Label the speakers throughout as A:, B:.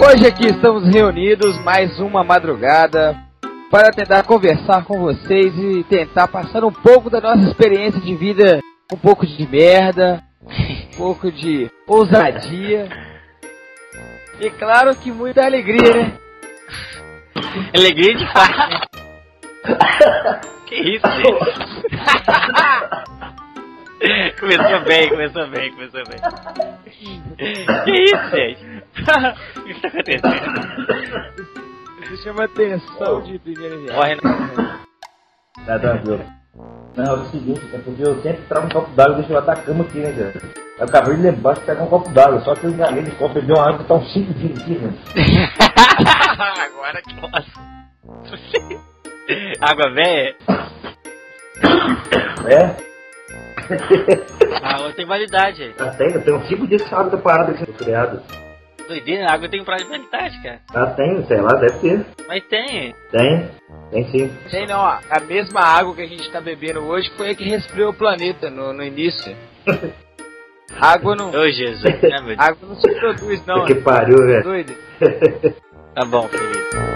A: Hoje aqui estamos reunidos mais uma madrugada para tentar conversar com vocês e tentar passar um pouco da nossa experiência de vida, um pouco de merda, um pouco de ousadia e claro que muita alegria, né?
B: Alegria de fato, né? Que isso, gente? Começou bem. Que isso, gente? O que está acontecendo?
A: Isso chama atenção de primeira viagem.
B: Corre, não.
C: Tá tranquilo. Não, é o seguinte, é porque eu sempre trago um copo d'água e deixo lá da cama aqui, né, cara? Eu acabei de lembrar de pegar um copo d'água, só que eu enganei de copo, bebi uma água que tá uns 5 dias aqui, né?
B: Agora que posso. Água velha?
C: É?
B: A água tem validade aí.
C: Tem uns 5 dias que essa água tá parada aqui no criado.
B: Doideira, a água tem um prazo de validade, cara.
C: Tem, sei lá, deve ter.
B: Mas tem.
C: Tem sim.
A: Sei não, ó, a mesma água que a gente tá bebendo hoje foi a que resfriou o planeta no início. Água não...
B: Ô Jesus, né, meu Deus?
A: Água não se produz não.
C: Que pariu, velho.
A: Doido.
B: Tá bom, Felipe.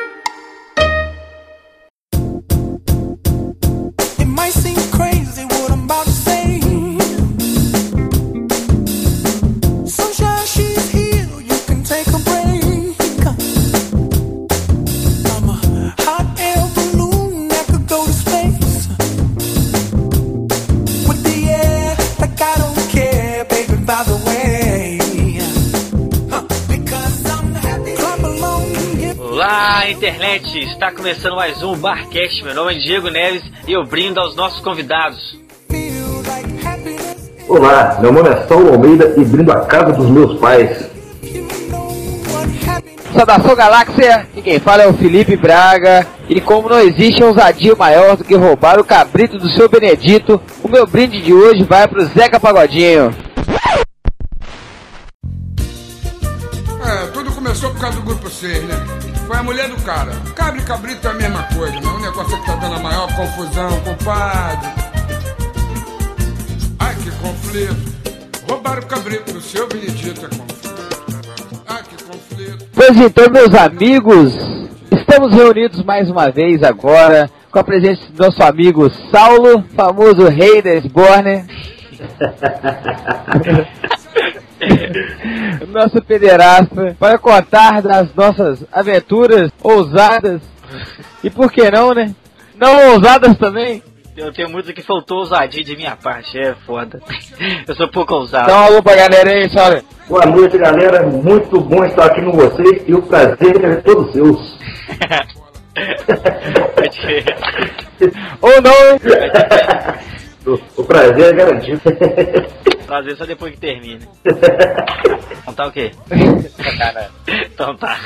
B: Olá, internet! Está começando mais um Barcast. Meu nome é Diego Neves e eu brindo aos nossos convidados.
C: Olá, meu nome é Saulo Almeida e brindo a casa dos meus pais.
A: Saudação Galáxia, e quem fala é o Felipe Braga. E como não existe ousadia maior do que roubar o cabrito do seu Benedito, o meu brinde de hoje vai pro Zeca Pagodinho.
D: Tudo começou por causa do grupo 6, né? Foi a mulher do cara. Cabra e cabrito é a mesma coisa, né? O negócio é que tá dando a maior confusão, compadre. Ai, que conflito. Roubaram o cabrito do seu Benedito, é conflito. Ai, que conflito.
A: Pois então, meus amigos, estamos reunidos mais uma vez agora com a presença do nosso amigo Saulo, famoso rei da Esborne. Nosso pederasta, para contar das nossas aventuras ousadas e por que não, né? Não ousadas também.
B: Eu tenho muito que faltou ousadia de minha parte, é foda. Eu sou pouco ousado.
A: Dá um alô pra galera aí, Saulo.
C: Boa noite, galera. Muito bom estar aqui com vocês e o prazer é todo seu.
A: Ou não, hein?
C: O prazer é garantido.
B: Prazer só depois que termina. Então tá o quê? Então tá.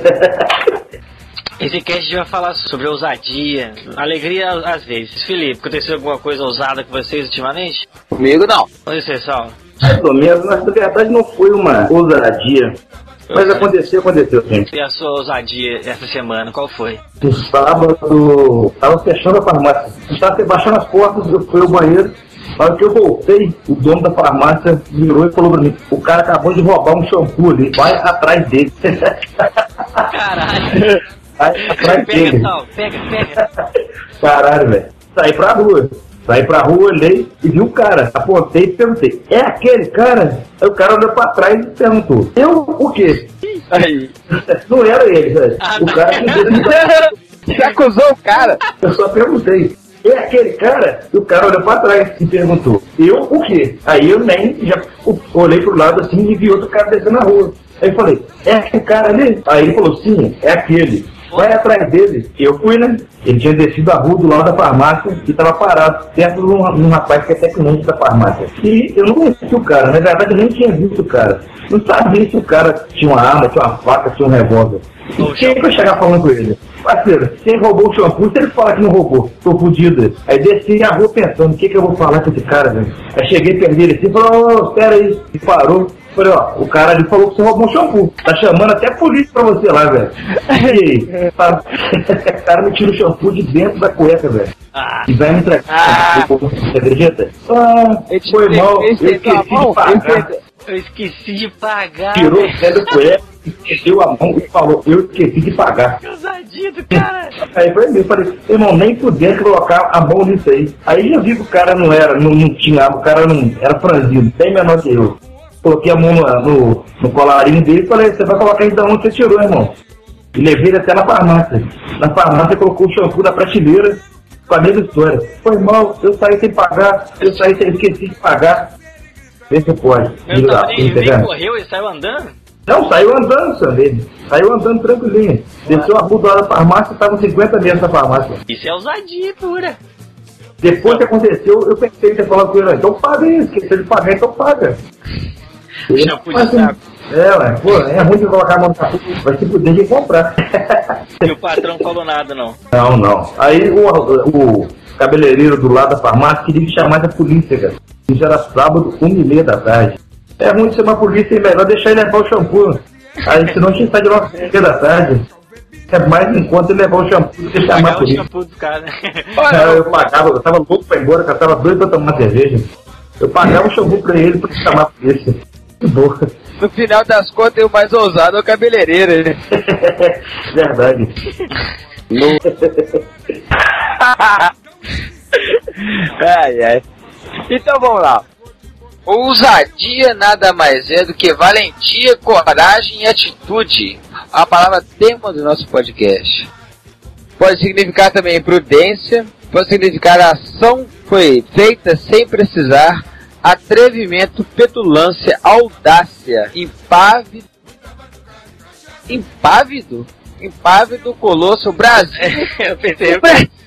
B: Esse cast a gente vai falar sobre ousadia, alegria às vezes. Felipe, aconteceu alguma coisa ousada com vocês ultimamente?
A: Comigo não.
B: Oi, pessoal.
C: Mais ou menos, mas na verdade não foi uma ousadia. Mas aconteceu, gente.
B: E a sua ousadia essa semana, qual foi?
C: No sábado, tava fechando a farmácia. Estava baixando as portas, eu fui ao banheiro. Na hora que eu voltei, o dono da farmácia virou e falou pra mim: o cara acabou de roubar um shampoo ali, vai atrás dele.
B: Caralho.
C: Vai atrás
B: Pega,
C: dele.
B: Tal, pega.
C: Caralho, velho. Saí pra rua, olhei e vi o cara. Apontei e perguntei: é aquele cara? Aí o cara olhou pra trás e perguntou: eu o quê?
A: Aí.
C: Não era ele, velho. O cara que
A: Você acusou o cara?
C: eu só perguntei: é aquele cara? E o cara olhou pra trás e perguntou: eu o quê? Aí eu nem já olhei pro lado assim e vi outro cara descendo na rua. Aí eu falei: é aquele cara ali? Aí ele falou: sim, é aquele. Vai atrás dele. Eu fui, né? Ele tinha descido a rua do lado da farmácia e tava parado perto de um rapaz que é técnico da farmácia. E eu não conheci o cara, na verdade eu nem tinha visto o cara. Não sabia se o cara tinha uma arma, tinha uma faca, tinha um revólver. E quem que eu chegar falando com ele? Parceiro, quem roubou o shampoo, se ele falar que não roubou, tô fudido. Aí desci a rua pensando: o que eu vou falar com esse cara, velho? Aí cheguei perto dele assim e falou: espera aí. E parou. Falei: o cara ali falou que você roubou um shampoo. Tá chamando até a polícia pra você lá, velho. E aí? O cara me tira o shampoo de dentro da cueca, velho. E vai me entregar. Você acredita? Foi mal. Eu esqueci de pagar.
B: Eu esqueci de pagar.
C: Tirou o pé do cueca, esqueceu a mão e falou, eu esqueci de pagar.
B: Que ousadia do cara.
C: Aí foi eu falei, irmão, nem podia colocar a mão nisso aí. Aí eu vi que o cara não tinha, o cara não era franzido, bem menor que eu. Coloquei a mão no colarinho dele e falei, você vai colocar então onde você tirou, irmão? E levei ele até na farmácia. Na farmácia colocou o shampoo da prateleira com a mesma história. Foi mal, eu saí sem pagar, esqueci de pagar. Vê se pode.
B: Nem correu, ele saiu andando?
C: Não, saiu andando também. Saiu andando tranquilinho. Desceu a rua da farmácia, estava 50 metros da farmácia.
B: Isso é ousadia pura.
C: Depois que aconteceu, eu pensei que ia falar com ele, então paga isso, esqueceu de pagar, então paga.
B: Shampoo de saco.
C: Pô, é ruim de colocar a mão no saco, vai se poder de comprar.
B: E o patrão falou nada, não?
C: Não. Aí o cabeleireiro do lado da farmácia queria que chamasse a polícia, cara. Isso era sábado, 1h30 da tarde. É ruim de chamar a polícia e melhor deixar ele levar o shampoo. Aí senão tinha que sair de 9h30 da tarde. É mais em conta ele levar o shampoo do que chamar a polícia.
B: O shampoo do cara, né?
C: Eu pagava, eu tava louco pra ir embora, eu tava doido pra tomar cerveja. Eu pagava o shampoo pra ele pra chamar a polícia. Que boa.
A: No final das contas, o mais ousado é o cabeleireiro, né?
C: Verdade.
A: Ai. Então vamos lá. Ousadia nada mais é do que valentia, coragem e atitude. A palavra tema do nosso podcast. Pode significar também prudência, pode significar ação foi feita sem precisar, atrevimento, petulância, audácia, impávido, colosso, Brasil.
B: Eu pensei.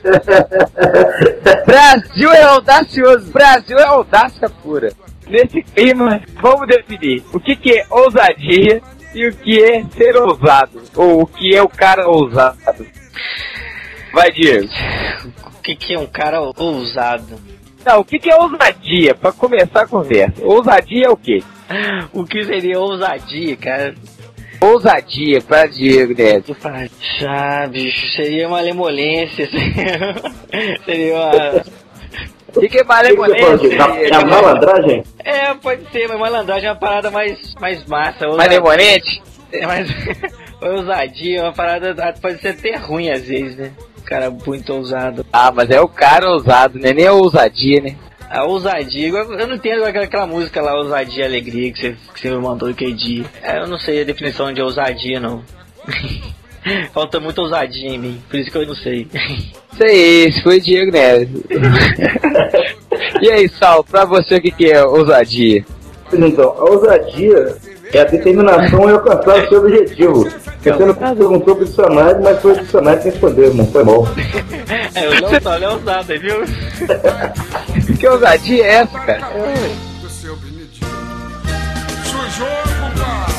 A: Brasil é audacioso, Brasil é audácia pura. Nesse clima, vamos definir o que é ousadia e o que é ser ousado, ou o que é o cara ousado. Vai, Diego.
B: O que é um cara ousado?
A: Não, o que é ousadia? Pra começar a conversa. Ousadia é o quê?
B: O que seria ousadia, cara?
A: Ousadia pra Diego, né?
B: Bicho, seria uma lemolência. Seria uma...
A: O que é malemolência?
C: É a malandragem?
B: É, pode ser, mas malandragem é uma parada mais massa.
A: Malemolente?
B: É mais... ousadia é uma parada, pode ser até ruim às vezes, né? O cara muito ousado.
A: Ah, mas é o cara ousado, né? Nem a ousadia, né?
B: A ousadia, eu não entendo aquela música lá, Ousadia e Alegria, que você me mandou aquele dia. Eu não sei a definição de ousadia, não. Falta muita ousadia em mim, por isso que eu não sei.
A: Sei, esse foi o Diego Neves. E aí, Sal, pra você o que é ousadia?
C: Então, a ousadia é a determinação em alcançar o seu objetivo. Você não perguntou pro dicionário, mas foi o dicionário que respondeu, não foi mal.
B: Ele é ousado, viu?
A: Que ousadia é essa, cara?
D: Do seu Benedito. Sujou, compadre.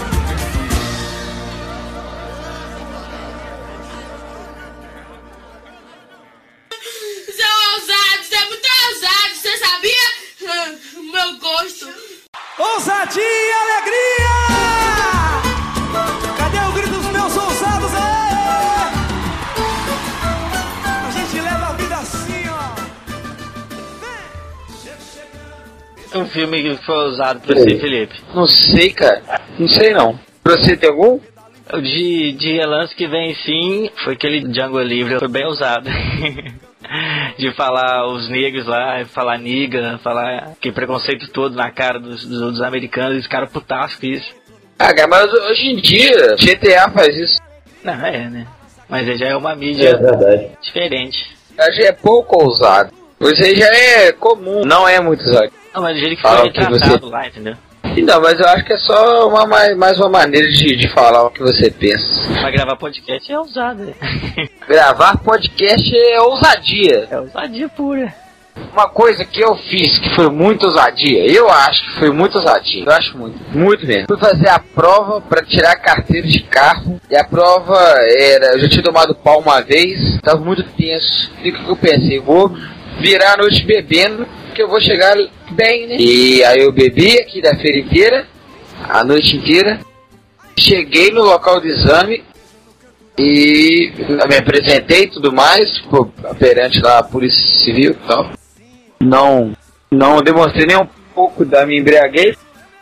E: Você é muito ousado, você sabia? Meu gosto.
F: Ousadia e alegria! Cadê o grito dos meus ousados? A gente leva a vida assim, ó.
B: Um filme que foi ousado pra você, Felipe?
A: Não sei, cara. Não sei, não. Pra você tem algum?
B: O de relance que vem sim, foi aquele Django Livre, foi bem ousado. De falar os negros lá, falar niga, falar que preconceito todo na cara dos americanos, esse cara putaço com isso.
A: Ah, cara, mas hoje em dia GTA faz isso.
B: Não, né? Mas já é uma mídia diferente.
A: Já é pouco ousado. Você já é comum, não é muito ousado.
B: Não, mas do jeito que foi retratado lá, entendeu?
A: Não, mas eu acho que é só mais uma maneira de falar o que você pensa.
B: Pra gravar podcast é ousado, né?
A: Gravar podcast é ousadia.
B: É ousadia pura.
A: Uma coisa que eu fiz que foi muito ousadia, eu acho que foi muito ousadia. Eu acho muito mesmo. Fui fazer a prova pra tirar a carteira de carro. E a prova era, eu já tinha tomado pau uma vez, tava muito tenso. E o que eu pensei? Vou virar a noite bebendo, que eu vou chegar bem, né? E aí eu bebi aqui da feira inteira, a noite inteira. Cheguei no local do exame e me apresentei e tudo mais, perante lá a Polícia Civil e tal. Não demonstrei nem um pouco da minha embriaguez.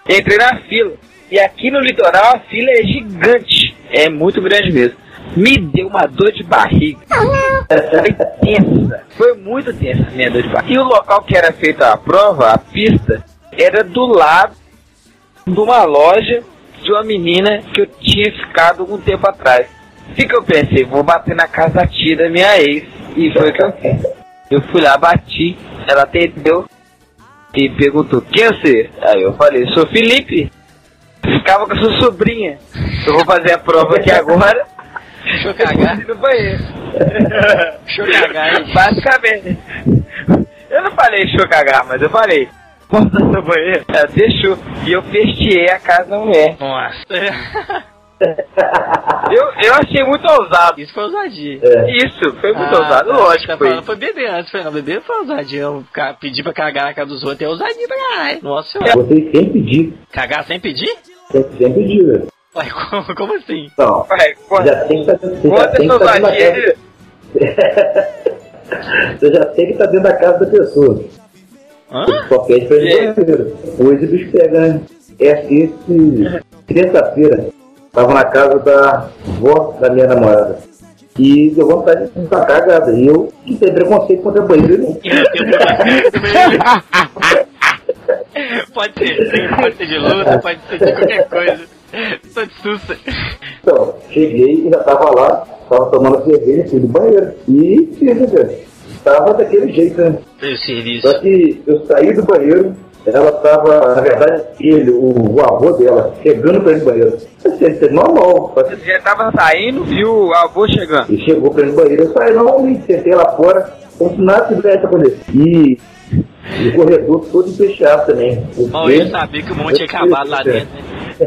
A: Entrei na fila. E aqui no litoral a fila é gigante. É muito grande mesmo. Me deu uma dor de barriga. Foi tensa. Foi muito tensa a minha dor de barriga. E o local que era feita a prova, a pista, era do lado de uma loja de uma menina que eu tinha ficado algum tempo atrás. O que eu pensei? Vou bater na casa da tia da minha ex. E foi o que eu fiz. Eu fui lá, bati. Ela atendeu e perguntou: quem é você? Aí eu falei: sou Felipe. Ficava com a sua sobrinha. Eu vou fazer a prova aqui agora.
B: Deixa eu cagar.
A: No banheiro.
B: Deixa eu cagar, hein?
A: Basicamente. Eu não falei deixa eu cagar, mas eu falei: posso usar seu banheiro? Ela deixou. E eu fechei a casa da mulher.
B: Nossa.
A: Eu achei muito ousado.
B: Isso foi ousadia.
A: Isso, foi muito ousado, lógico.
B: Tá falando, foi beber antes, foi não. Beber foi ousadia. Eu pedir pra cagar na casa dos outros é ousadia pra caralho. Nossa senhora.
C: Vocês sem pedir.
B: Cagar sem pedir?
C: Sem pedir, velho.
B: Ué, como assim?
C: Não.
A: Ué,
C: Já tem que estar dentro da casa. Você já tem que estar dentro da casa da pessoa.
B: Hã?
C: Só pede pra ir no banheiro. Hoje o bicho pega, né? Terça-feira, tava na casa da avó da minha namorada. E deu vontade de ficar cagada. E eu que tenho preconceito contra banheiro.
B: Pode ser de luta, pode ser de qualquer coisa. Tô de susto.
C: Então, cheguei e já tava lá, tava tomando cerveja, fui do banheiro. E fiz, cara. Tava daquele jeito, né?
B: Seu serviço.
C: Só que eu saí do banheiro, ela tava, na verdade, o avô dela, chegando pra ir no banheiro. Isso é normal.
A: Você já tava saindo, viu o avô chegando.
C: E chegou pra ir no banheiro, eu saí não, me sentei lá fora, como se nada tivesse acontecido. E o corredor todo fechado também.
B: Mal eu sabia que o monte tinha acabado lá dentro, né?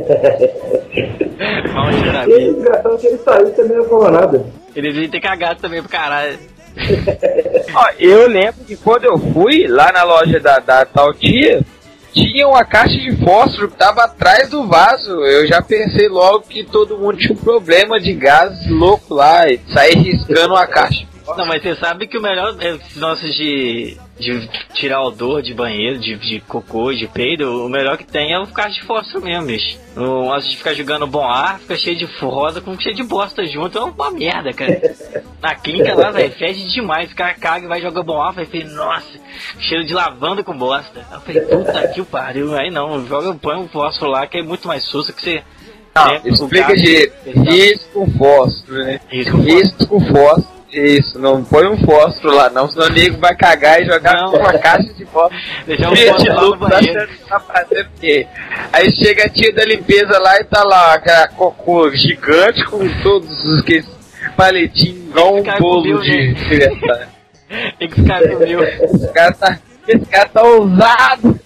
B: Mal eu
C: E
B: sabia.
C: é engraçado que ele saiu também não falou nada.
B: Ele devia ter cagado também pro caralho.
A: Ó, eu lembro que quando eu fui lá na loja da tal tia, tinha uma caixa de fósforo que tava atrás do vaso. Eu já pensei logo que todo mundo tinha um problema de gás louco lá e sair riscando uma caixa.
B: Não, mas você sabe que o melhor é esse nosso de tirar odor de banheiro, de cocô, de peido, o melhor que tem é o caixa de fósforo mesmo, bicho. O nosso de ficar jogando bom ar, fica cheio de rosa com cheio de bosta junto, é uma merda, cara. Na clínica lá, velho, fede demais, o cara caga e vai jogar bom ar, vai falei, nossa, cheiro de lavanda com bosta. Eu falei, puta que o pariu, aí não, põe um fósforo lá que é muito mais susto que você...
A: Não, explica de risco com fósforo, né? Risco com fósforo. Isso, não põe um fósforo lá não, senão o nego vai cagar e jogar uma caixa de fósforo.
B: Deixar um fósforo lá no banheiro.
A: Tá fazendo o quê? Aí chega a tia da limpeza lá e tá lá aquela cocô gigante com todos os paletinhos, igual um bolo de aniversário.
B: Tem que ficar com o meu.
A: Esse cara tá ousado.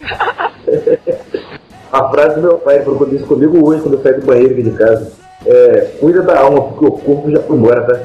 C: A frase do meu pai falou isso comigo hoje quando eu saí do banheiro aqui de casa. Cuida da alma, porque o corpo já foi embora, tá?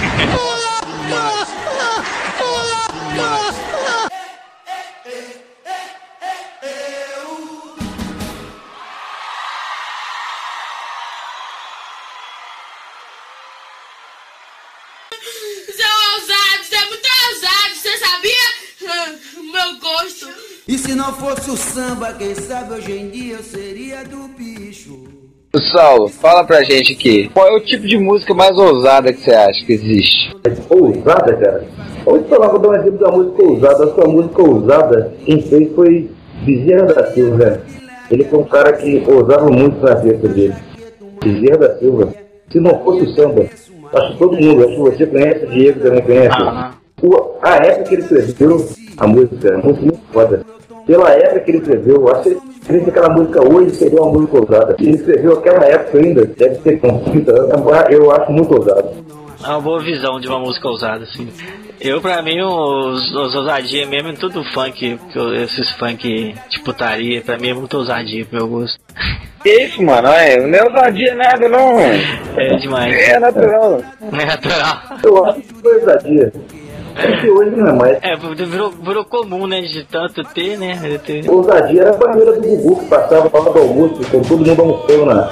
E: Você é muito ousado, você sabia? Meu gosto.
F: E se não fosse o samba, quem sabe hoje em dia eu seria do bicho.
A: Saulo, fala pra gente aqui, qual é o tipo de música mais ousada que você acha que existe?
C: Ousada, cara? Vamos falar, vou dar um exemplo da música ousada. Acho que a música ousada, quem fez foi Bezerra da Silva. Ele foi um cara que ousava muito na festa dele. Bezerra da Silva. Se não fosse o samba, acho que todo mundo, acho que você conhece, o Diego também conhece. A época que ele escreveu a música, é muito foda. Pela época que ele escreveu, eu acho que ele escreveu aquela música hoje, seria uma música ousada. Ele escreveu aquela época ainda, deve ser com 30 anos, eu acho muito ousado.
B: É uma boa visão de uma música ousada, assim. Pra mim, os ousadia mesmo é tudo funk, esses funk de putaria, pra mim é muito ousadia pro meu gosto.
A: Que isso, mano? Não é ousadia nada, não.
B: É demais.
A: É natural.
B: Não é natural.
C: Eu acho que foi ousadia. É que hoje não é mais.
B: Virou comum, né, de tanto ter, né?
C: Ousadia era a banheira do Gugu que passava para do almoço, com todo mundo almoçando na...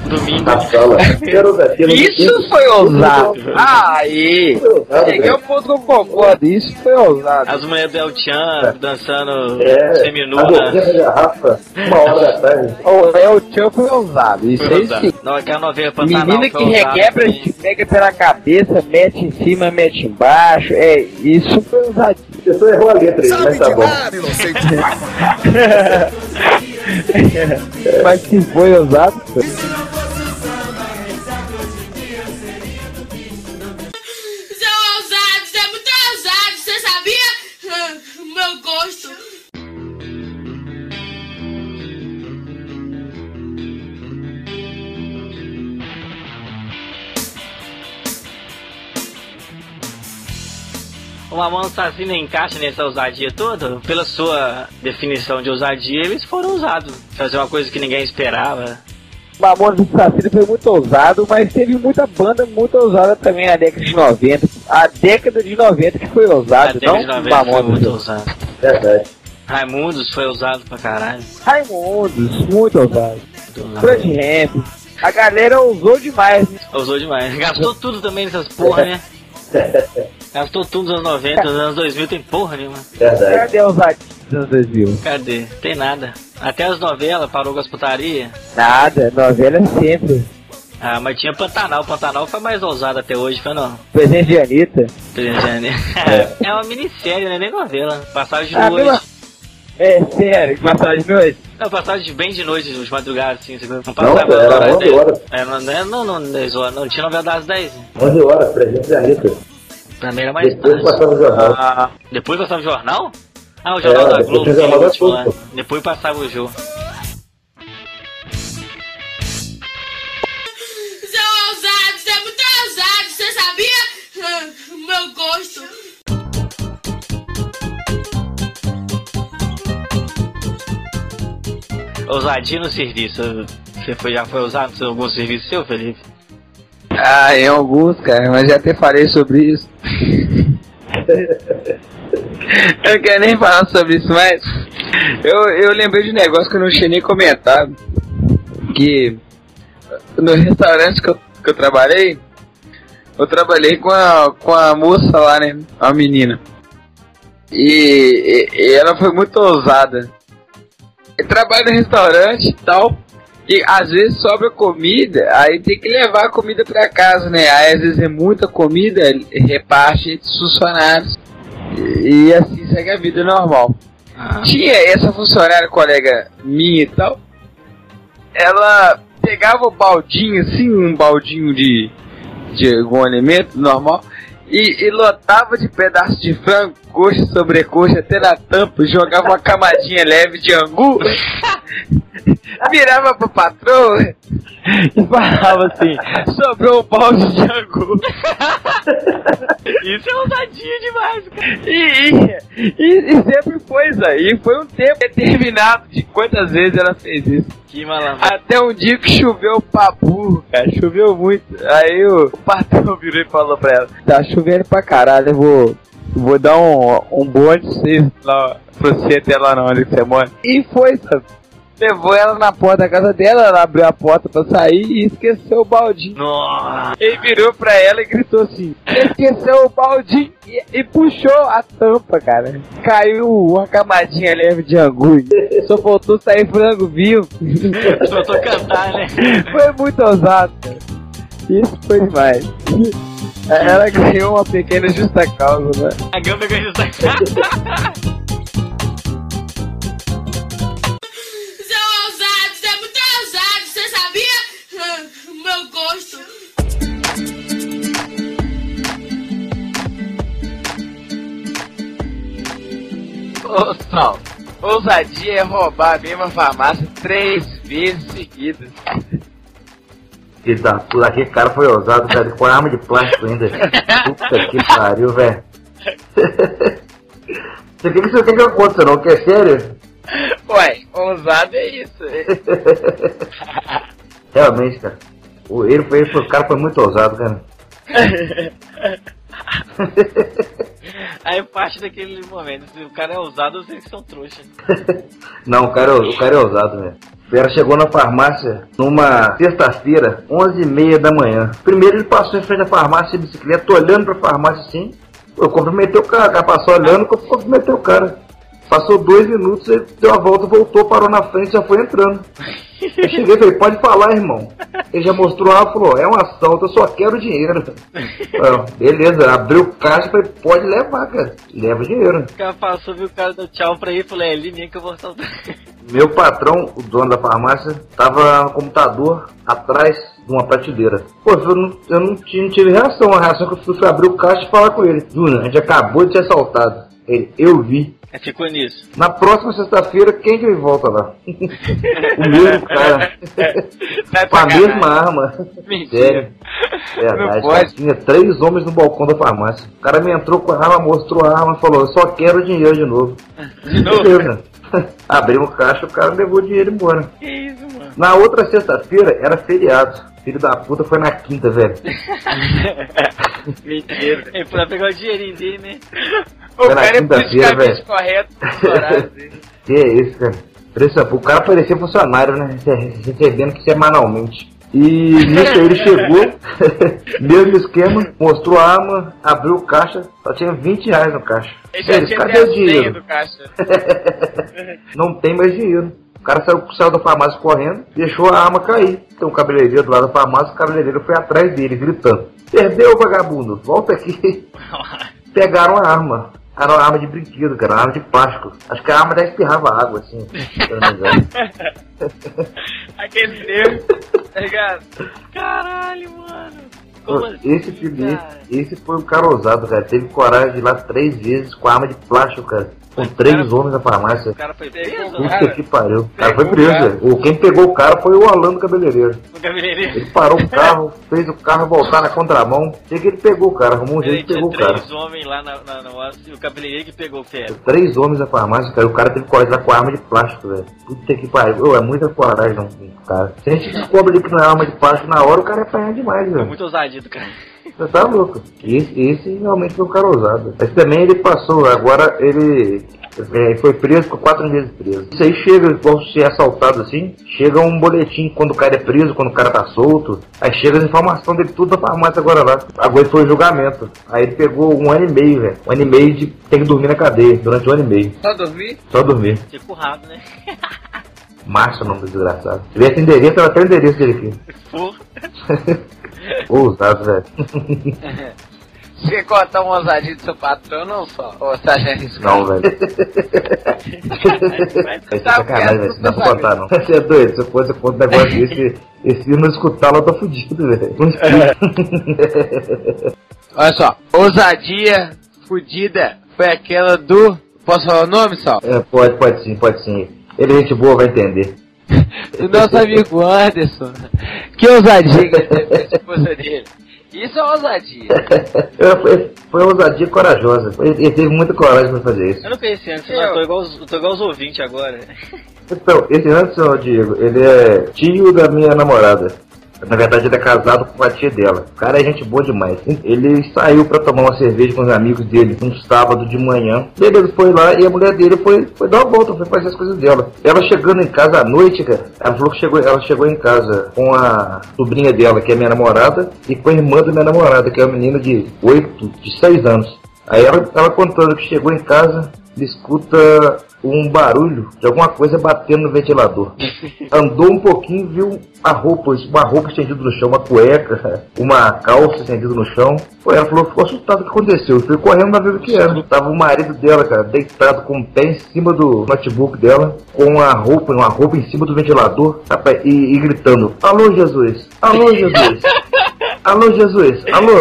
B: Domingo.
A: Isso foi ousado. Aí. Cheguei ao ponto que eu concordo. Isso foi ousado.
B: As mulheres do El Chan dançando
C: A
B: seminua.
C: boquinha da garrafa, 1h da tarde.
A: O El Chan foi ousado. Isso aí sim.
B: Não, aquela novela Pantanal.
A: Menina
B: foi
A: que
B: ousada
A: requebra, a
B: também.
A: gente pega pela cabeça, mete em cima, mete embaixo. Isso foi ousadinho.
C: A pessoa errou a letra aí, mas tá bom.
A: Mas se foi ousado, foi.
E: Você é ousado, você é muito ousado, você sabia? Meu gosto.
B: O Mamonas Assassino encaixa nessa ousadia toda? Pela sua definição de ousadia, eles foram ousados. Fazer uma coisa que ninguém esperava.
A: Mamonas Assassino foi muito ousado, mas teve muita banda muito ousada também na década de 90. A década de 90 que foi
B: A
A: ousada,
B: década
A: não
B: de 90 foi
A: Mamonas.
B: muito ousado.
C: Verdade.
B: Raimundos foi ousado pra caralho.
A: Raimundos, muito ousado.
B: Muito ousado.
A: Fred Ramp. A galera ousou demais, né?
B: Ousou demais. Gastou tudo também nessas porra, né? Gastou tudo nos anos 90, nos anos 2000 tem porra nenhuma.
C: Verdade.
A: Cadê a ousadia dos anos 2000?
B: Cadê? Tem nada. Até as novelas parou com as putarias.
A: Nada, novela sempre.
B: Ah, mas tinha Pantanal. Pantanal foi mais ousado até hoje, foi não?
A: Presente de Anitta.
B: É uma minissérie, né? Nem novela. Passava de
A: Ah,
B: noite.
A: mesmo- É sério, que passagem de noite.
B: Não, passava de bem de noite, de madrugada, assim. Não
C: Não,
B: passava
C: era
B: das
C: 11
B: 10.
C: horas.
B: É, não tinha novela das 10.
C: 11 horas, presente da Anitta.
B: Pra mim era mais
C: Depois
B: tarde.
C: passava o jornal.
A: Ah,
B: Depois passava o jornal? Ah, o jornal da
C: depois
B: Globo,
C: o jornal da
B: último lá.
C: Globo.
B: Depois passava o jogo.
E: Você é ousado, você é muito ousado, você sabia? Meu gosto.
B: Ousadia no serviço. Já foi ousado em algum serviço seu, Felipe?
A: em alguns, cara, mas já até falei sobre isso. Eu não quero nem falar sobre isso, mas eu lembrei de um negócio que eu não tinha nem comentado. Que no restaurante que eu trabalhei com a moça lá, né? A menina. E ela foi muito ousada. Eu trabalho no restaurante e tal. E às vezes sobra comida, aí tem que levar a comida pra casa, né? Aí às vezes é muita comida, reparte entre os funcionários. E assim segue a vida normal. Tinha essa funcionária, colega minha e tal. Ela pegava o baldinho, assim, um baldinho de algum alimento normal, e lotava de pedaços de frango, coxa, sobrecoxa, até na tampa, jogava uma camadinha leve de angu, virava pra patroa e falava assim: sobrou um balde de angu.
B: Isso é ousadia demais, cara.
A: E sempre foi isso aí. Foi um tempo determinado de quantas vezes ela fez isso.
B: Que malandro.
A: Até um dia que choveu pra burro, cara. Choveu muito. Aí o patrão virou e falou pra ela: tá chovendo pra caralho, eu vou dar um bonde pra vocês lá, pra você até lá onde você mora. E foi, sabe? Levou ela na porta da casa dela, ela abriu a porta pra sair e esqueceu o baldinho.
B: Nossa.
A: Ele virou pra ela e gritou assim: esqueceu o baldinho, e puxou a tampa, cara. Caiu uma camadinha leve de angu. Só faltou sair frango vivo.
B: Faltou cantar, né?
A: Foi muito ousado, cara. Isso foi demais. Ela ganhou uma pequena justa causa, né?
B: A gama ganhou essa
E: Você é ousado, você é muito ousado, você sabia? Meu gosto.
A: Ô, Sal, ousadia é roubar a mesma farmácia 3 vezes seguidas.
C: Filho da puta, aquele cara foi ousado, cara, com arma de plástico ainda. Puta que pariu, velho. Você quer que eu conte, não? Que é sério?
A: Ué, ousado é isso.
C: Realmente, cara. O cara foi muito ousado, cara.
B: Aí parte daquele momento, se o cara é ousado, vocês que são trouxas.
C: Não, o cara é ousado, velho. Vera chegou na farmácia numa sexta-feira, 11h30 da manhã. Primeiro ele passou em frente à farmácia de bicicleta, tô olhando pra farmácia assim. Eu cumprimentei o cara passou olhando, cumprimentei o cara. Passou 2 minutos, ele deu a volta, voltou, parou na frente e já foi entrando. Eu cheguei e falei, pode falar, irmão. Ele já mostrou lá e falou, é um assalto, eu só quero dinheiro. Beleza, abriu o caixa e falei, pode levar, cara. Leva o dinheiro.
B: O cara passou, viu o cara deu tchau pra ele e falou, é ali mesmo que eu vou assaltar.
C: Meu patrão, o dono da farmácia, tava no computador atrás de uma prateleira. Pô, eu não tive reação. A reação que eu fui abrir o caixa e falar com ele. Júnior, a gente acabou de ser assaltado. Ele, eu vi.
B: Ficou nisso.
C: Na próxima sexta-feira, quem que volta lá? O mesmo cara. Com a mesma arma.
A: Mentira.
C: Sério. Verdade. Tinha 3 homens no balcão da farmácia. O cara me entrou com a arma, mostrou a arma e falou, eu só quero dinheiro de novo.
B: De novo?
C: Beleza. Abrimos o caixa, o cara levou o dinheiro embora.
B: Que isso, mano?
C: Na outra sexta-feira, era feriado. Filho da puta foi na quinta, velho.
B: Mentira. Ele foi lá pegar o dinheirinho dele, né?
A: O cara é politicamente correto.
C: Que é isso, cara? O cara parecia funcionário, né? Recebendo que semanalmente. E nisso aí ele chegou, mesmo esquema, mostrou a arma, abriu o caixa, só tinha R$20 no caixa.
A: Cadê o dinheiro? Do caixa.
C: Não tem mais dinheiro. O cara saiu da farmácia correndo, deixou a arma cair. Tem um cabeleireiro do lado da farmácia, o cabeleireiro foi atrás dele, gritando, perdeu, vagabundo, volta aqui. Pegaram a arma. Era uma arma de brinquedo, cara, uma arma de plástico. Acho que a arma até espirrava água, assim.
A: Aquele dedo, tá ligado?
B: Caralho, mano.
C: Esse Felipe, esse foi um cara ousado, cara. Teve coragem de ir lá 3 vezes com a arma de plástico, cara. Com 3 homens na farmácia.
B: O cara foi preso?
C: Puta que pariu. O cara foi preso, velho. Quem pegou o cara foi o Alan do cabeleireiro.
B: O cabeleireiro?
C: Ele parou o carro, fez o carro voltar na contramão. Sei que ele pegou o cara, arrumou um jeito e pegou o cara.
B: 3 homens lá e o cabeleireiro que pegou o ferro.
C: 3 homens na farmácia, cara. O cara teve coragem lá com a arma de plástico, velho. Puta que pariu. É muita coragem, não, cara. Se a gente descobre ali que não é arma de plástico na hora, o cara é apanhar demais, velho.
B: É muito ousadia do cara.
C: Você tá louco. Esse realmente foi um cara ousado. Mas também ele passou, agora ele foi preso, ficou 4 meses preso. Isso aí chega, igual ser assaltado assim, chega um boletim quando o cara é preso, quando o cara tá solto. Aí chega as informações dele tudo da farmácia agora lá. Agora foi o julgamento. Aí ele pegou 1 ano e meio, velho. 1 ano e meio de tem que dormir na cadeia, durante 1 ano e meio.
A: Só dormir?
C: Só dormir.
B: Ficou currado, né?
C: Márcio, o nome do desgraçado. Se tivesse endereço, era até o endereço dele aqui.
B: Porra.
C: Ousado, velho.
A: Você quer contar uma ousadia do seu patrão, não só? Ou você acha arriscado?
C: Não, velho. Vai ser sacanagem, velho. Não dá pra contar, não. Você é doido. Se eu fosse contar um negócio desse, esse não escutar lá, eu tô fudido, velho.
A: Olha só. Ousadia fudida foi aquela do... Posso falar o nome, só?
C: Pode sim. Ele é gente boa, vai entender.
A: Do nosso amigo Anderson. Que ousadia que ele teve com a esposa dele. Isso é ousadia.
C: Foi uma ousadia corajosa. Ele teve muita coragem pra fazer isso.
B: Eu não conheci antes, eu tô igual os ouvintes agora.
C: Então, esse Anderson, Diego, ele é tio da minha namorada. Na verdade, ele é casado com a tia dela. O cara é gente boa demais. Ele saiu pra tomar uma cerveja com os amigos dele um sábado de manhã. Ele foi lá e a mulher dele foi dar uma volta, foi fazer as coisas dela. Ela chegando em casa à noite, cara, ela falou que ela chegou em casa com a sobrinha dela, que é minha namorada, e com a irmã da minha namorada, que é uma menina de 6 anos. Aí ela contando que chegou em casa, escuta um barulho de alguma coisa batendo no ventilador. Andou um pouquinho, viu uma roupa estendida no chão, uma cueca, uma calça estendida no chão. Ela falou que ficou assustada. O que aconteceu? Foi correndo pra ver o que era. Tava o marido dela, cara, deitado com o pé em cima do notebook dela, com uma roupa em cima do ventilador, rapaz, e gritando: alô, Jesus! Alô, Jesus! Alô, Jesus! Alô!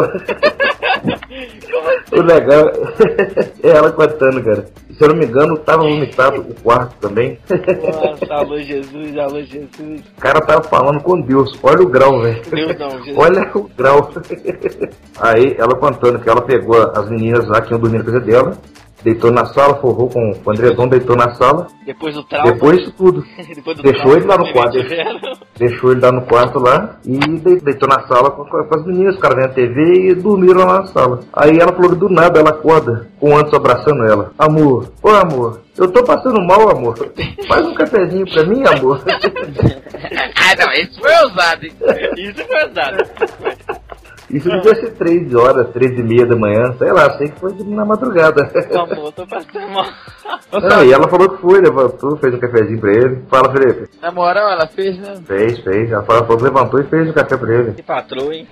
C: O legal é ela contando, cara. Se eu não me engano, tava vomitado o quarto também.
B: Nossa, alô Jesus, alô Jesus.
C: O cara tava falando com Deus. Olha o grau, velho. Olha o grau. Aí ela contando que ela pegou as meninas lá que iam dormir na casa dela, deitou na sala, forrou com o Andrezão, deitou na sala.
B: Depois do trauma.
C: Depois disso tudo.
B: Depois do
C: Deixou
B: trauma,
C: ele lá no quarto. Deixou ele lá no quarto lá e deitou na sala com as meninas, os caras vendo a TV e dormiram lá na sala. Aí ela falou que do nada ela acorda com o Anderson abraçando ela. Amor, ô amor, eu tô passando mal, amor. Faz um cafezinho pra mim, amor.
A: Não, isso foi ousado, hein?
B: Isso foi ousado.
C: Isso devia ser 3 horas, 3h30 da manhã, sei lá, sei que foi na madrugada.
B: Amor, tô passando mal.
C: E ela falou que foi, levantou, fez um cafezinho pra ele. Fala, Felipe.
A: Na moral, ela fez, né?
C: Fez. Ela falou que levantou e fez um café pra ele.
B: Que patroa, hein?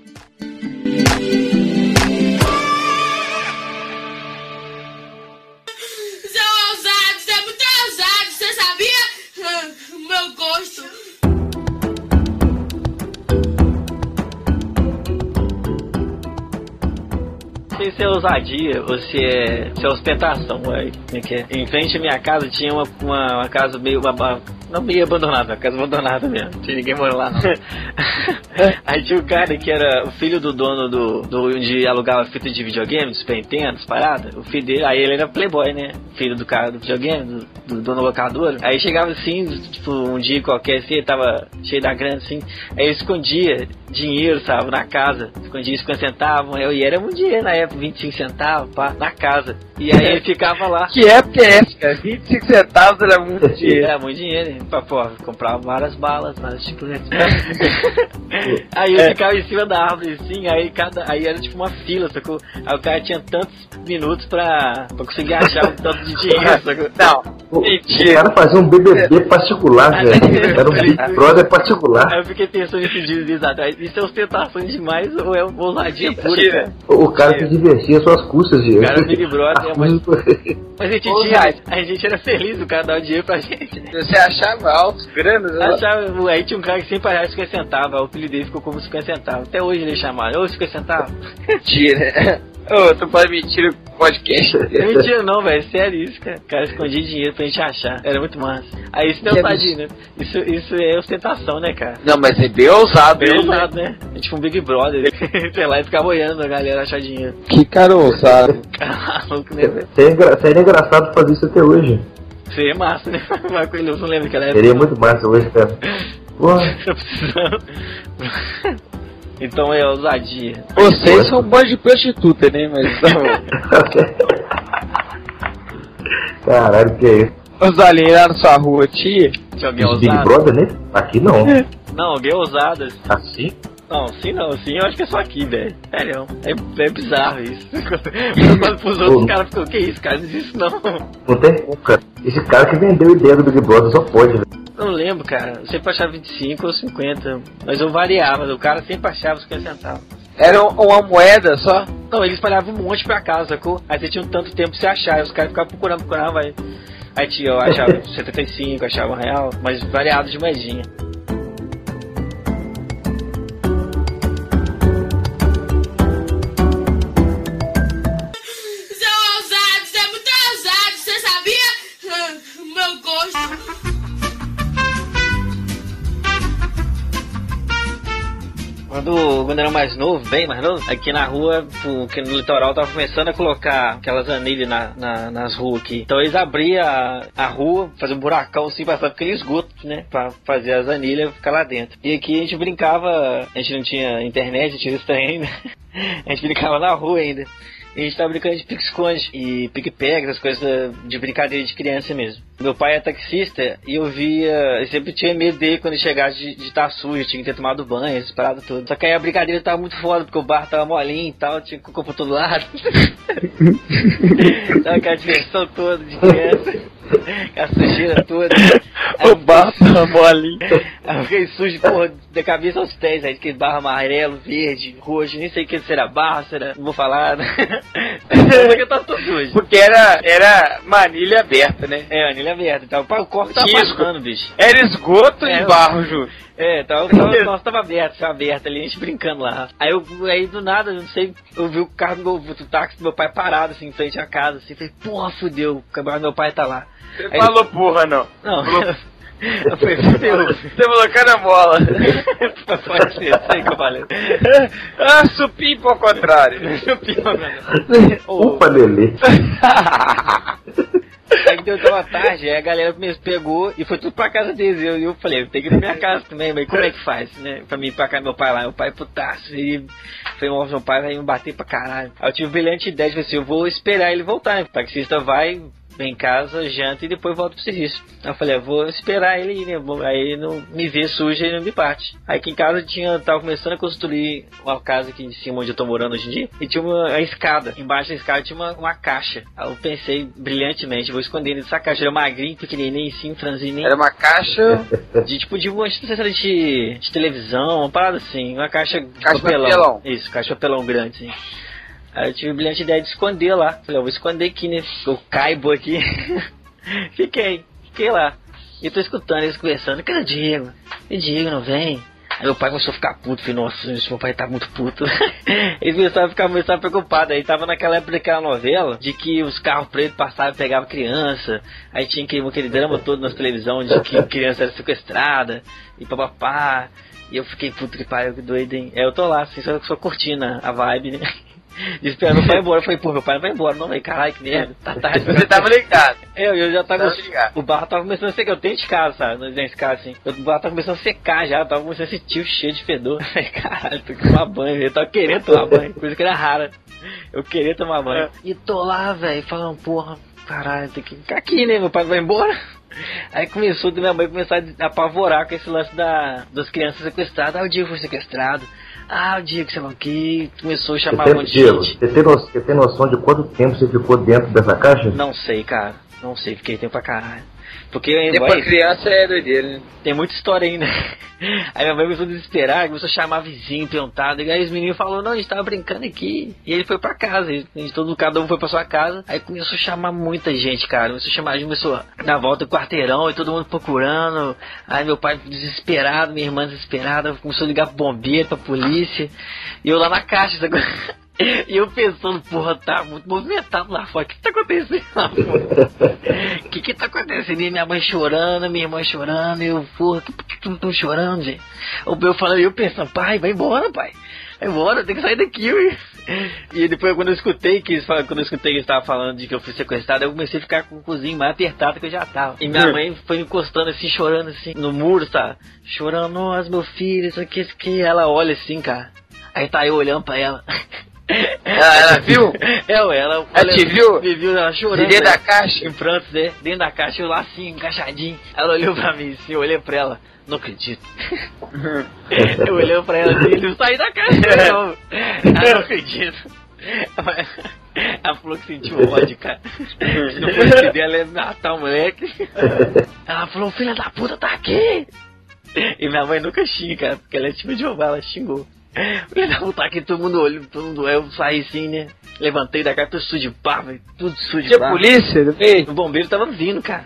E: Seu ousado, você é muito ousado, você sabia? Meu gosto.
B: Não sei se é ousadia ou se é ostentação, ué. Em frente à minha casa tinha uma casa meio... Não meio abandonada, uma casa abandonada mesmo. Não tinha ninguém morando lá, não. Aí tinha um cara que era o filho do dono onde alugava fita de videogame, dos Super Nintendo, paradas. O filho dele, aí ele era playboy, né? Filho do cara do videogame, do dono locador. Aí chegava assim, tipo, um dia qualquer assim, ele tava cheio da grana assim. Aí ele escondia dinheiro, sabe, na casa. Escondia 50 centavos. E era muito dinheiro na época, 25 centavos, pá, na casa. E aí ele ficava lá.
A: Que época é essa, cara? 25 centavos era muito dinheiro.
B: Era muito dinheiro, hein? Pô, comprava várias balas, várias chicletes. Aí eu ficava em cima da árvore, assim, aí era tipo uma fila, sacou? Aí o cara tinha tantos minutos pra conseguir achar um tanto de dinheiro, sacou?
A: Não, mentira.
C: O cara fazia um BBB particular, velho. Era um Big Brother particular.
B: Aí eu fiquei pensando nesses dias atrás, isso é ostentação demais ou é uma ousadia pura, cara?
C: O cara se divertia às suas custas, gente.
B: O cara Big Brother, mas a gente era feliz, o cara dava dinheiro pra gente, né?
A: Você achava altos, granas, né?
B: Achava, aí tinha um cara que sempre achava 50 centavos, o apelido dele ficou como 50 centavos. Até hoje ele chamava, ô 50 centavos.
A: Mentira. Ô, tu pode mentir no podcast.
B: Não é mentira não, velho, sério isso, cara. O cara escondia dinheiro pra gente achar, era muito massa. Aí isso não é ousadia, né? Isso é ostentação, né, cara?
A: Não, mas é bem ousado.
B: Bem ousado, né? É tipo um Big Brother, sei lá, e ficava olhando a galera achar dinheiro.
A: Que cara ousado.
B: Cara maluco, né, velho?
C: Seria engraçado fazer isso até hoje.
B: Seria massa, né? Mas com ele eu não lembro que ela era.
C: Seria muito massa hoje, cara. Porra.
B: Tô precisando. Então é ousadia.
A: Vocês são um bando de prostituta, né? Mas não.
C: Caralho, que é isso?
A: Os alienados lá na sua rua, tia?
B: Tinha alguém
C: Big
B: ousado?
C: Brother, né? Aqui não.
B: Não, alguém ousado.
C: Assim?
B: Não, sim não, sim, eu acho que é só aqui, velho. Sério, é bizarro isso. Quando pros outros, os caras ficam, que isso, cara, não existe isso não.
C: Não tem como, cara. Esse cara que vendeu a ideia do Big Brother só pode, velho.
B: Não lembro, cara. Eu sempre achava 25 ou 50. Mas eu variava, o cara sempre achava 50 centavos.
A: Era uma moeda só?
B: Não, eles espalhavam um monte pra casa, sacou? Aí você tinha um tanto tempo pra você achar, aí os caras ficavam procurando, vai. Aí tinha, eu achava 75, achava real, mas variado de moedinha.
E: Seu ousado, você é muito ousado, você sabia? Meu gosto.
B: Quando era mais novo, bem mais novo, aqui na rua, aqui no litoral, tava começando a colocar aquelas anilhas nas ruas aqui. Então eles abriam a rua, faziam um buracão assim, passava aquele esgoto, né? Pra fazer as anilhas ficar lá dentro. E aqui a gente brincava, a gente não tinha internet, tinha isso ainda. A gente brincava na rua ainda. E a gente tava brincando de pique-esconde e pique-pega, essas coisas de brincadeira de criança mesmo. Meu pai é taxista e eu sempre tinha medo dele quando ele chegasse de estar sujo, tinha que ter tomado banho, essas paradas todas. Só que aí a brincadeira tava muito foda, porque o bar tava molinho e tal, tinha cocô pra todo lado. Tava aquela diversão toda de criança. A sujeira toda.
A: O barro tava molinho.
B: Aí eu fiquei sujo, porra, da cabeça aos pés, aí aquele barro amarelo, verde, roxo, nem sei o que será barro, será. Não vou falar. Porque eu tava todo sujo.
A: Porque era manilha aberta, né?
B: É, anilha aberta. Então, o corpo tava passando, bicho.
A: Era esgoto e barro, Ju.
B: É, nossa, tava aberto ali, a gente brincando lá. Aí do nada, não sei, eu vi o carro do táxi do meu pai parado, assim, em frente à casa, assim, falei, porra, fudeu, o meu pai tá lá.
A: Você falou porra, não.
B: Não,
A: Você colocando a bola.
B: Pode ser, sei que eu falei.
A: Supimpa ao contrário.
C: Upa, Lelê.
B: Aí deu uma tarde, aí a galera pegou e foi tudo pra casa deles. E eu falei, eu tenho que ir pra minha casa também, mas como é que faz, né? Pra mim ir pra casa meu pai lá, meu pai putaço. E meu pai vai me bater pra caralho. Aí eu tive uma brilhante ideia de assim, eu vou esperar ele voltar, né? O taxista vai, vem em casa, janta e depois volta pro serviço. Aí eu falei, eu vou esperar ele ir, né? Aí ele não me vê sujo e não me bate. Aí aqui em casa tava começando a construir uma casa aqui em cima onde eu tô morando hoje em dia. E tinha uma escada. Embaixo da escada tinha uma caixa. Aí eu pensei brilhantemente, vou esconder ele nessa caixa. Era magrinho, pequenininho, assim, franzininho.
A: Era uma caixa
B: de uma de televisão, uma parada assim. Uma caixa de
A: papelão.
B: Isso, caixa de papelão grande, assim. Aí eu tive a brilhante ideia de esconder lá. Falei, eu vou esconder aqui, né? Eu caibo aqui. Fiquei lá. E eu tô escutando eles conversando. Cadê o Diego? E Diego não vem? Aí meu pai começou a ficar puto. Falei, nossa, meu pai tá muito puto. Eles começaram a ficar preocupados. Aí tava naquela época daquela novela de que os carros pretos passavam e pegavam criança. Aí tinha aquele drama todo na televisão de que criança era sequestrada. E papapá. E eu fiquei puto que pariu, que doido, hein? Aí eu tô lá, assim, só curtindo a vibe, né? Esperando meu pai embora. Eu falei, pô, meu pai não vai embora, não, velho. Caralho, que merda. Tá tarde.
A: Você tava ligado.
B: Eu já tava ligado. O barro tava começando a secar. Eu tenho de casa, sabe? Nesse caso, assim. O barro tava começando a secar já. Eu tava começando a sentir o cheiro de fedor. Eu falei, caralho, tô que tomar banho. Eu tava querendo tomar banho. Coisa que era rara. Eu queria tomar banho. E tô lá, velho, falando, porra, caralho, tem que ficar aqui, né? Meu pai vai embora. Aí começou, minha mãe começou a apavorar com esse lance das crianças sequestradas. Ah, o Diego foi sequestrado. Ah, o Diego, sei lá o que. Começou a chamar um monte de gente.
C: Você tem noção de quanto tempo você ficou dentro dessa caixa?
B: Não sei, cara. Não sei, fiquei tempo pra caralho. Porque
A: depois criança é doideira, né?
B: Tem muita história ainda. Aí minha mãe começou a desesperar, começou a chamar vizinho, perguntar. E aí os meninos falaram, não, a gente tava brincando aqui. E ele foi pra casa, cada um foi pra sua casa. Aí começou a chamar muita gente, cara. Começou a dar volta no quarteirão e todo mundo procurando. Aí meu pai desesperado, minha irmã desesperada, começou a ligar pro bombeiro, pra polícia. E eu lá na caixa, sabe? E eu pensando, porra, tá muito movimentado lá fora. O que tá acontecendo lá fora? O que tá acontecendo? E minha mãe chorando, minha irmã chorando. E eu, porra, por que tu não tô chorando, gente? Eu falando, eu pensando, pai, vai embora, pai. Vai embora, tem que sair daqui, ué. E depoeis, quando eu escutei que eles estavam falando de que eu fui sequestrado, eu comecei a ficar com o cozinho mais apertado que eu já tava. E minha mãe foi encostando assim, chorando assim, no muro, sabe? Chorando, nossa, meu filho, isso aqui. Ela olha assim, cara. Aí tá eu olhando pra ela.
A: Ela viu?
B: Ela
A: te viu?
B: Me viu, ela chorando.
A: Dentro da caixa?
B: Em prantos, né? Dentro da caixa, eu lá assim, encaixadinho. Ela olhou pra mim assim, eu olhei pra ela. Não acredito. Eu olhei pra ela assim, ele saiu da caixa de novo. Ela não acredito. Ela falou que sentiu ódio, cara. Se não fosse dela, ela ia matar o moleque. Ela falou, filha da puta, tá aqui. E minha mãe nunca xinga, cara, porque ela é tipo de roubar, ela xingou. Filha da puta, aqui todo mundo olhou, eu saí assim, né? Levantei da cara, tudo sujo de barro, tudo sujo de barro.
A: Tinha polícia no meio?
B: O bombeiro tava vindo, cara.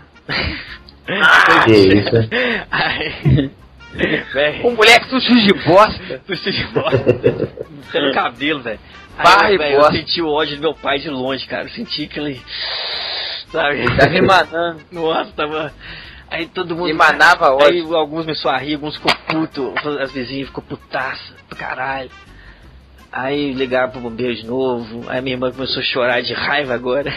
C: Que isso?
B: Aí,
A: o moleque tudo sujo de bosta.
B: Tudo sujo de bosta. Pelo cabelo, velho.
A: Barra e
B: eu
A: bosta.
B: senti o ódio do meu pai de longe, cara. Eu senti aquele... Sabe?
A: Tá remanando.
B: Nossa, tava... Aí todo mundo...
A: Emanava ódio.
B: Aí alguns começaram a rir, alguns ficou puto. As vizinhas ficou putaça, caralho. Aí ligaram pro bombeiro de novo. Aí minha irmã começou a chorar de raiva agora.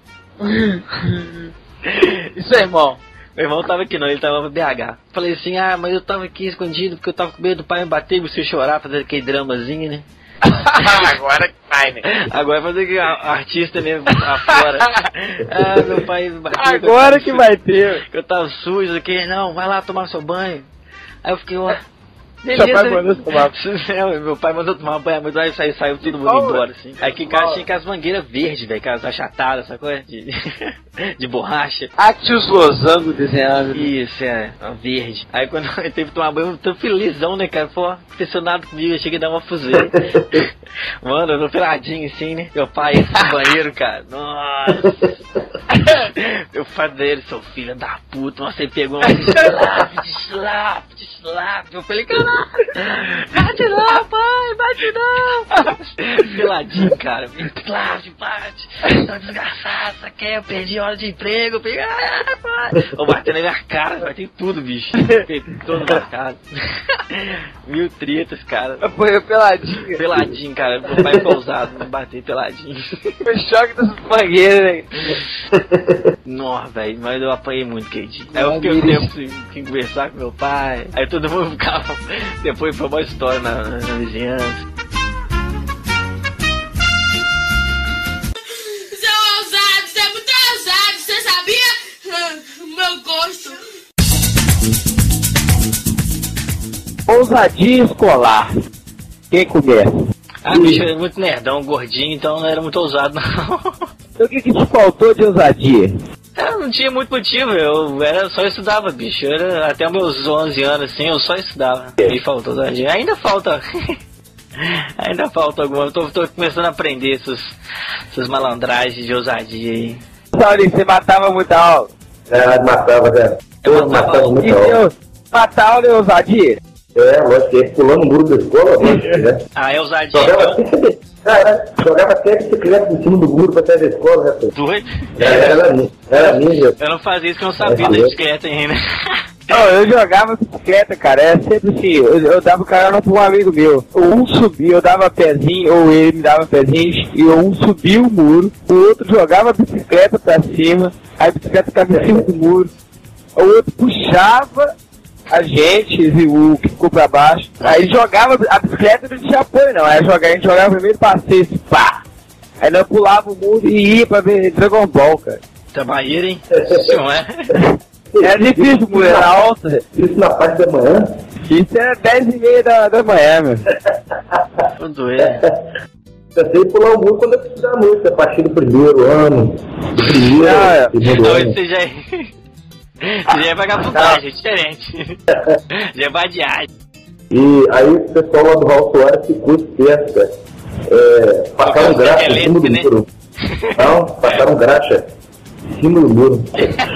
A: Isso aí, irmão.
B: Meu irmão tava aqui não, ele tava no BH. Falei assim, mas eu tava aqui escondido porque eu tava com medo do pai me bater e você chorar, fazer aquele dramazinho, né?
A: Agora que vai, né?
B: Agora fazer que artista mesmo afora. Meu pai me bateu.
A: Agora que vai ter.
B: Eu tava sujo aqui, não, vai lá tomar seu banho. Aí eu fiquei, ó.
A: Seu pai mandou tomar.
B: Meu pai mandou tomar banho, mas aí saiu todo mundo embora, assim. Aí aqui em casa tinha aquelas mangueiras verdes, velho, aquelas achatadas, essa coisa de borracha.
A: Tinha os losangos desenhando.
B: Isso, verde. Aí quando eu teve que tomar banho, eu tô felizão, né, cara? Pô, aconteceu nada comigo, eu cheguei a dar uma fuzeira. Mano, eu tô peladinho assim, né? Meu pai entra no banheiro, cara. Nossa. Eu eu falei, seu filho da puta, você pegou um slap. Eu falei, caralho, bate lá, pai, bate não. Peladinho, cara, bate. Tô desgraçado, isso aqui, eu perdi hora de emprego, eu bati na minha cara, bati tudo, bicho. Todo marcado. 1000 tretas, cara.
A: Foi peladinho.
B: Peladinho, cara. Meu pai foi ousado, me bater peladinho.
A: Foi choque das mangueiras, velho.
B: Nossa, velho, mas eu apanhei muito, Keidi. Aí eu fiquei um tempo sem conversar com meu pai. Aí todo mundo ficava. Depois foi uma história na vizinhança.
E: Você é ousado, você é muito ousado, você sabia? Meu gosto.
A: Ousadia escolar. Quem começa?
B: Ah, bicho, eu era muito nerdão, gordinho, então não era muito ousado, não.
A: Então o que te faltou de ousadia?
B: Eu não tinha muito motivo, eu só estudava, bicho. Até meus 11 anos, assim, eu só estudava. Me faltou ousadia. Ainda falta. Ainda falta alguma. Eu tô começando a aprender essas malandragens de ousadia aí.
A: Saulinho, você matava muita aula?
C: Matava, velho. Eu matava muito aula.
A: Matar aula é ousadia?
C: Lógico que pulando o muro da escola, né?
B: Ah, é ousadia.
C: Jogava até bicicleta em cima do muro pra sair da escola, né?
B: Doido?
C: Era minha.
B: Eu não fazia isso que eu não sabia da bicicleta ainda.
A: Não, eu jogava bicicleta, cara, era sempre assim, eu dava carona pra um amigo meu. Um subia, eu dava pezinho, ou ele me dava pezinho, e um subia o muro, o outro jogava a bicicleta pra cima, aí a bicicleta ficava em cima do muro, o outro puxava a gente, e o que ficou pra baixo, aí jogava a bicicleta e não tinha apoio não, aí a gente jogava primeiro passeio, assim, pá! Aí nós pulava o muro e ia pra ver Dragon Ball, cara.
B: Trabalheira, hein? Isso não é?
A: Era difícil, mulher, era alta.
C: Isso na parte da manhã?
A: Isso era 10h30 da manhã, meu.
B: Tô doido.
C: Eu sei pular o muro quando eu estudar muito, a partir do primeiro ano.
B: Não, você já é vagabundagem, é diferente. Já é vadiagem.
C: E aí o pessoal lá do Raul Soares ficou esperto, cara. Passaram graxa em cima do muro. Não, passaram graxa em cima do muro.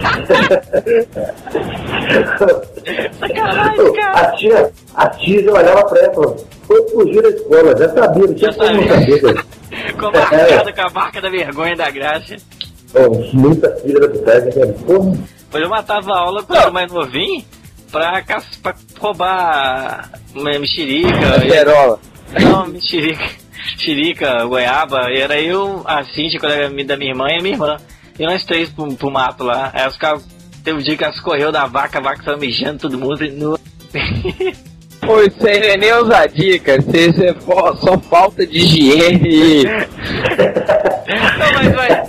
B: Sacanagem, cara.
C: A tia já olhava pra ela e falou, foi fugir da escola, já sabia, não tinha como não saber, cara.
B: Com a marca da vergonha da graxa.
C: Muita filha da putagem, cara. Porra.
B: Pois eu matava a aula quando eu era mais novinho pra roubar mexerica.
A: Perola.
B: Não, mexerica, goiaba. E era eu, a Cintia, colega da minha irmã e a minha irmã. E nós três pro mato lá. Aí os caras, teve um dia que elas correu da vaca, a vaca tava mijando todo mundo.
A: Pô, isso aí não é nem ousadia, cara. Isso é só falta de higiene.
B: Não, mas vai.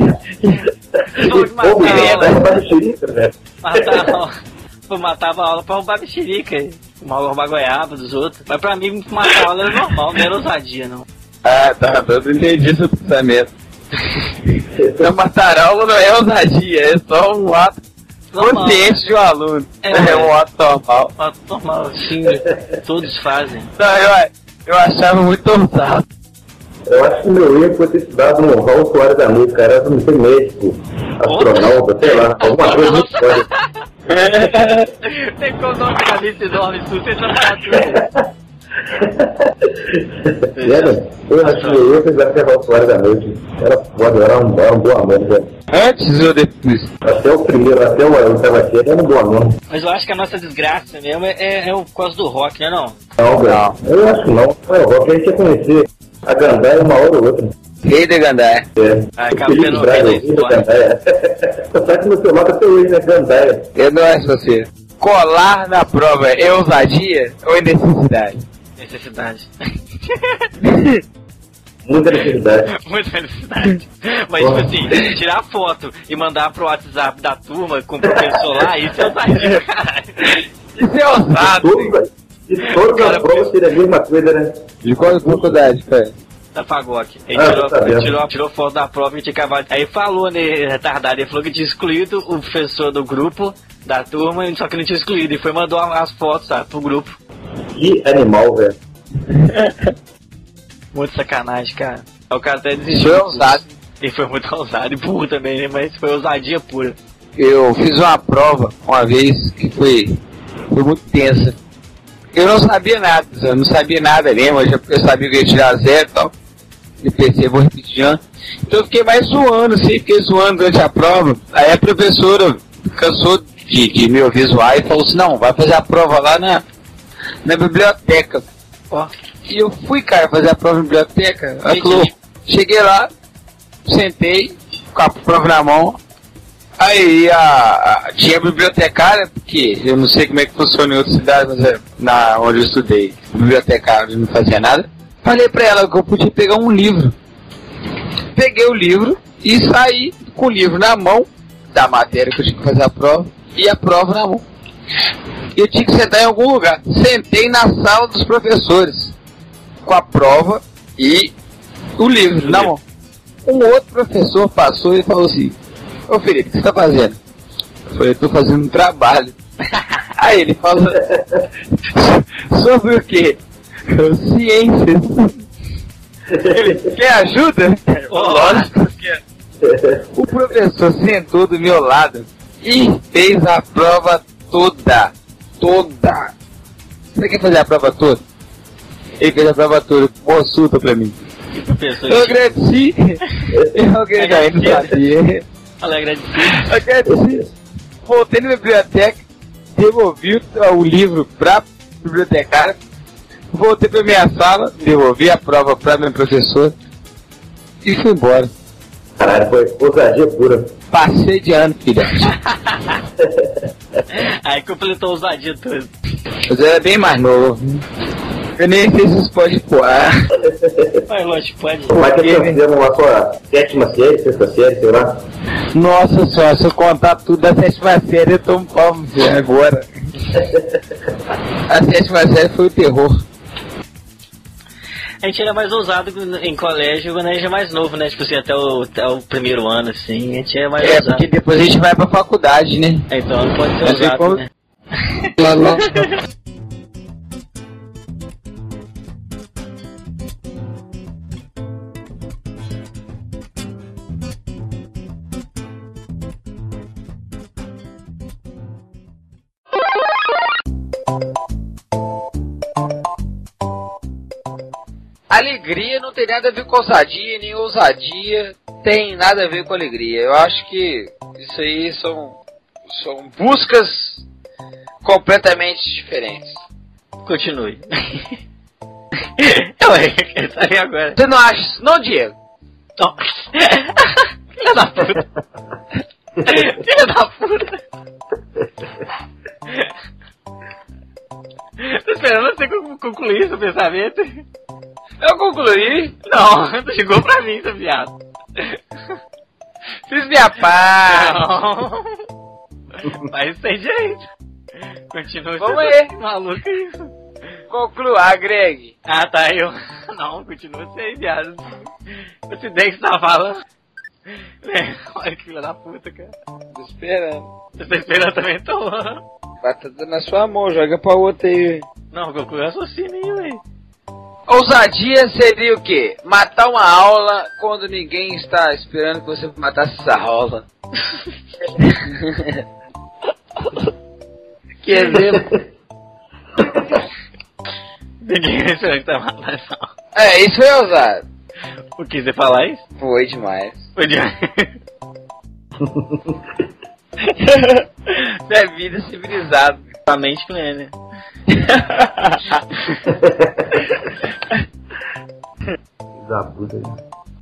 B: Matava a aula pra roubar mexerica, roubar goiaba dos outros. Mas pra mim, matar a aula era normal, não era ousadia, não.
A: Ah, tá, eu entendi seu pensamento. Então, matar a aula não é ousadia, é só um ato consciente de um aluno. É um ato normal.
B: Um ato normal, sim, todos fazem.
A: Não, eu achava muito ousado.
C: Eu acho que meu erro foi ter estudado no Raul Soares da noite, cara. Eu não sei, médico, astronauta, sei lá, alguma coisa muito foda.
B: Tem como não ficar nesse nome, você trabalha
C: Eu acho que meu erro foi ter Raul Soares da noite. Era foda, era um bom aluno, velho.
A: Antes ou depois?
C: Até o primeiro, até o oitava série, era um bom aluno.
B: Mas eu acho que a nossa desgraça mesmo é por causa do rock, né, não?
C: Não, eu acho que não. O rock a gente ia conhecer a Gandaia uma hora ou outra.
A: Rei da Gandaia.
B: Acaba tendo da história.
C: Você sabe que no celular até hoje, né? Gandaia.
A: Eu não acho você. Colar na prova é ousadia ou é necessidade?
B: Necessidade.
C: Muita necessidade.
B: Muita necessidade. Mas, tipo assim, tirar foto e mandar pro WhatsApp da turma com o professor lá, isso é ousadia, caralho.
A: Isso é ousado.
C: E todas as provas seriam a mesma coisa, né?
A: De qual faculdade, cara?
B: Da Pagoc. Ele tirou foto da prova e tinha acabado. Aí falou, né, retardado, ele falou que tinha excluído o professor do grupo, da turma, só que não tinha excluído. E foi mandou as fotos, sabe, pro grupo.
C: Que animal, velho.
B: Muito sacanagem, cara. O cara até desistiu.
A: Foi ousado.
B: Ele foi muito ousado e burro também, né? Mas foi ousadia pura.
A: Eu fiz uma prova uma vez que foi muito tensa. Eu não sabia nada, mesmo, eu sabia que eu ia tirar 0 e tal. Eu pensei, vou repetir de ano. Então eu fiquei mais zoando, assim, durante a prova. Aí a professora cansou de me ouvir zoar e falou assim, não, vai fazer a prova lá na biblioteca. Ó. E eu fui, cara, fazer a prova na biblioteca. Ela falou, cheguei lá, sentei, com a prova na mão. Aí tinha a bibliotecária, porque eu não sei como é que funciona em outras cidades, mas onde eu estudei, bibliotecária não fazia nada. Falei pra ela que eu podia pegar um livro. Peguei o livro e saí com o livro na mão, da matéria que eu tinha que fazer a prova, e a prova na mão. Eu tinha que sentar em algum lugar. Sentei na sala dos professores, com a prova e o livro na mão. Um outro professor passou e falou assim, ô Felipe, o que você tá fazendo? Eu falei, tô fazendo um trabalho. Aí ele falou, sobre o quê? Ciências. Ele, quer ajuda? Lógico que é. O professor sentou do meu lado e fez a prova toda. Você quer fazer a prova toda? Ele fez a prova toda, consulta pra mim. Eu agradeci. Eu não sabia. Agradeci. Voltei na biblioteca, devolvi o livro pra bibliotecária, voltei pra minha sala, devolvi a prova pra minha professora e fui embora.
C: Caralho, foi ousadia pura.
A: Passei de ano, filhote.
B: Aí completou a ousadia toda.
A: Mas eu era bem mais novo. Eu nem sei se isso pode pôr.
B: Mas lógico, pode.
C: Mas que nós fizemos uma só 7ª série, 6ª série, sei lá.
A: Nossa senhora, se eu contar tudo da 7ª série, eu tomo palmo agora. A 7ª série foi o terror.
B: A gente era mais ousado em colégio quando a gente é mais novo, né? Tipo assim, até o primeiro ano, assim, a gente é mais ousado.
A: Porque depois a gente vai pra faculdade, né?
B: Então não pode ser ousado,
A: como...
B: né?
A: Alegria não tem nada a ver com ousadia, nem ousadia tem nada a ver com alegria. Eu acho que isso aí são buscas completamente diferentes.
B: Continue. Tá aí agora.
A: Você não acha isso, não, Diego?
B: Não. Filha da puta. Filha da puta. Tô esperando você concluir seu pensamento.
A: Eu concluí?
B: Não, tu chegou pra mim, seu viado.
A: Fiz minha parte.
B: Não. Mas sem jeito. Continua.
A: Vamos aí.
B: Maluco isso.
A: Conclua, Greg.
B: Ah, tá, eu... Não, continua sem, viado. Essa ideia que você tá falando. Olha que filha da puta, cara.
A: Tô esperando.
B: Você tá esperando também, tô.
A: Vai tá na sua mão, joga pra outra aí.
B: Não, conclui o raciocínio aí, ué.
A: Ousadia seria o quê? Matar uma aula quando ninguém está esperando que você matasse essa aula. Que exemplo.
B: Ninguém vai esperar que tá matando essa aula.
A: Isso foi ousado.
B: O que, você falar isso?
A: Foi demais.
B: Foi demais.
A: É vida civilizada.
B: A mente que não é, né?
C: Desabuda aí.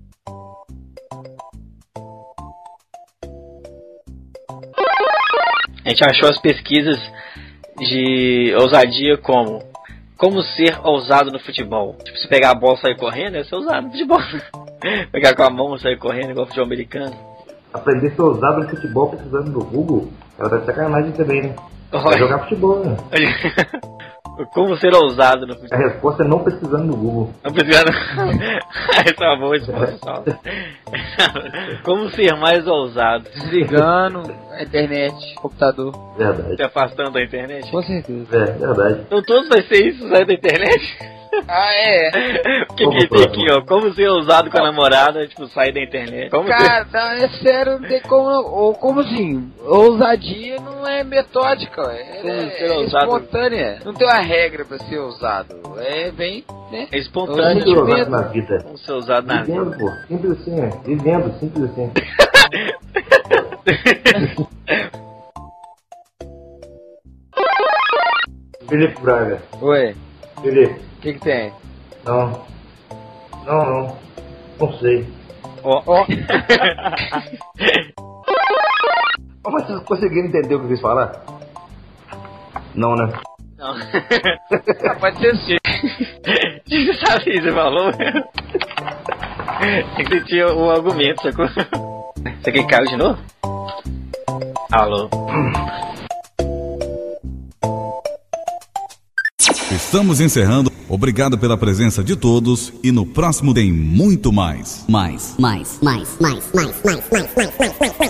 B: A gente achou as pesquisas de ousadia como ser ousado no futebol. Tipo, se pegar a bola e sair correndo, é ser ousado no futebol. Pegar com a mão e sair correndo, igual futebol americano.
C: Aprender a ser ousado no futebol precisando do Google, ela tá de sacanagem também, né? Vai jogar futebol, né?
B: Como ser ousado no futebol?
C: A resposta é não precisando do Google.
B: Não precisando. Essa é uma boa resposta. Como ser mais ousado?
A: Desligando a internet, computador.
C: Verdade.
B: Se afastando da internet?
A: Com certeza.
C: Verdade.
B: Então todos vai ser isso, sair da internet?
A: Ah, é?
B: O que tem aqui, ó? Como ser ousado com a namorada, tipo, sair da internet. Como
A: Cara, não, é sério, não tem como. Ou como assim? Ousadia não é metódica, é espontânea. Não tem uma regra pra ser ousado. É bem, né?
B: É espontâneo.
C: Como ser ousado na vida?
B: Como ser ousado na vida.
C: Vivendo, pô. Simples assim, né? Vivendo, simples assim. Felipe Braga.
A: Oi,
C: Felipe.
A: o que tem?
C: Não. Não sei.
B: Ó.
C: Mas vocês conseguiram entender o que eu quis falar? Não, né?
B: Não.
A: Pode ser sim.
B: Você sabe o que você falou? Tem que sentir o argumento, sacou? Isso aqui caiu de novo? Alô?
G: Estamos encerrando. Obrigado pela presença de todos e no próximo tem muito mais. Mais.